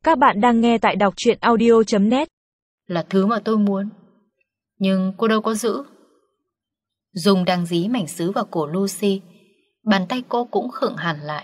Các bạn đang nghe tại đọc truyện audio.net. Là thứ mà tôi muốn, nhưng cô đâu có giữ. Dung đang dí mảnh sứ vào cổ Lucy, bàn tay cô cũng khựng hẳn lại.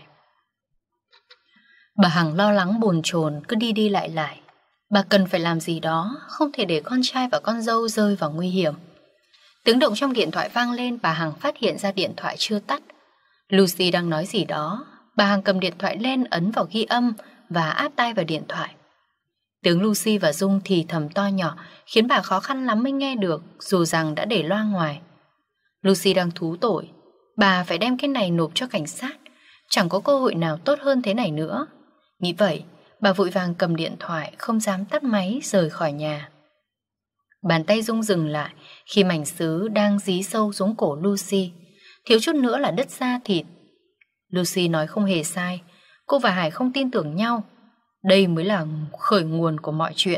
Bà Hằng lo lắng bồn chồn cứ đi đi lại lại. Bà cần phải làm gì đó, không thể để con trai và con dâu rơi vào nguy hiểm. Tiếng động trong điện thoại vang lên, bà Hằng phát hiện ra điện thoại chưa tắt. Lucy đang nói gì đó. Bà Hằng cầm điện thoại lên, ấn vào ghi âm và áp tai vào điện thoại. Tiếng Lucy và Dung thì thầm to nhỏ khiến bà khó khăn lắm mới nghe được, dù rằng đã để loa ngoài. Lucy đang thú tội. Bà phải đem cái này nộp cho cảnh sát. Chẳng có cơ hội nào tốt hơn thế này nữa. Nghĩ vậy, bà vội vàng cầm điện thoại, không dám tắt máy, rời khỏi nhà. Bàn tay Dung dừng lại khi mảnh sứ đang dí sâu xuống cổ Lucy, thiếu chút nữa là đứt da thịt. Lucy nói không hề sai. Cô và Hải không tin tưởng nhau. Đây mới là khởi nguồn của mọi chuyện.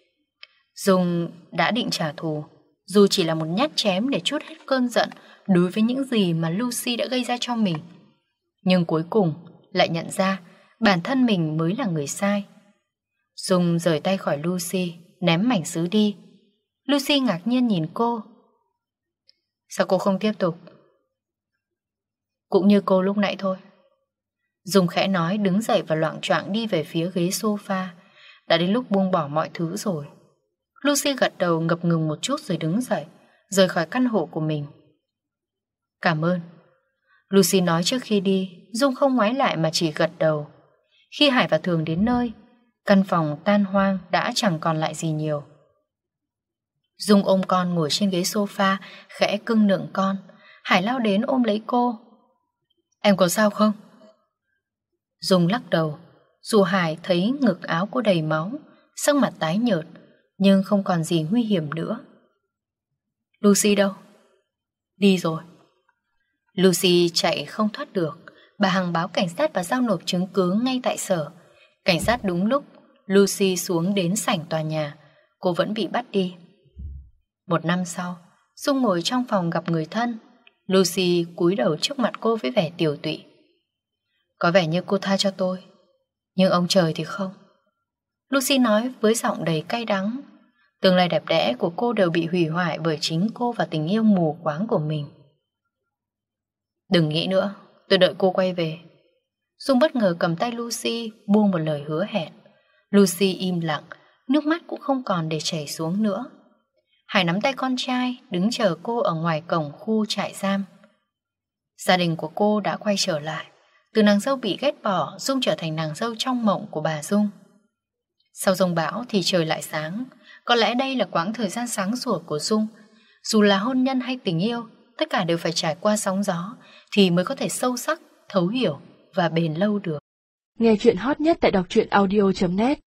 Dung đã định trả thù, dù chỉ là một nhát chém để trút hết cơn giận đối với những gì mà Lucy đã gây ra cho mình. Nhưng cuối cùng lại nhận ra bản thân mình mới là người sai. Dung rời tay khỏi Lucy, ném mảnh sứ đi. Lucy ngạc nhiên nhìn cô. Sao cô không tiếp tục? Cũng như cô lúc nãy thôi. Dung khẽ nói, đứng dậy và loạng choạng đi về phía ghế sofa. Đã đến lúc buông bỏ mọi thứ rồi. Lucy gật đầu ngập ngừng một chút rồi đứng dậy, rời khỏi căn hộ của mình. Cảm ơn, Lucy nói trước khi đi. Dung không ngoái lại mà chỉ gật đầu. Khi Hải và Thường đến nơi, căn phòng tan hoang đã chẳng còn lại gì nhiều. Dung ôm con ngồi trên ghế sofa, khẽ cưng nựng con. Hải lao đến ôm lấy cô. Em có sao không? Dung lắc đầu. Dù Hải thấy ngực áo cô đầy máu, sắc mặt tái nhợt, nhưng không còn gì nguy hiểm nữa. Lucy đâu? Đi rồi. Lucy chạy không thoát được. Bà Hằng báo cảnh sát và giao nộp chứng cứ ngay tại sở. Cảnh sát đúng lúc Lucy xuống đến sảnh tòa nhà, cô vẫn bị bắt đi. Một năm sau, Dung ngồi trong phòng gặp người thân. Lucy cúi đầu trước mặt cô với vẻ tiều tụy. Có vẻ như cô tha cho tôi, nhưng ông trời thì không. Lucy nói với giọng đầy cay đắng. Tương lai đẹp đẽ của cô đều bị hủy hoại bởi chính cô và tình yêu mù quáng của mình. Đừng nghĩ nữa, tôi đợi cô quay về. Dung bất ngờ cầm tay Lucy, buông một lời hứa hẹn. Lucy im lặng, nước mắt cũng không còn để chảy xuống nữa. Hải nắm tay con trai, đứng chờ cô ở ngoài cổng khu trại giam. Gia đình của cô đã quay trở lại. Từ nàng dâu bị ghét bỏ, Dung trở thành nàng dâu trong mộng của bà Dung. Sau giông bão thì trời lại sáng. Có lẽ đây là quãng thời gian sáng sủa của Dung. Dù là hôn nhân hay tình yêu, tất cả đều phải trải qua sóng gió thì mới có thể sâu sắc, thấu hiểu và bền lâu được. Nghe chuyện hot nhất tại đọc truyện audio.net.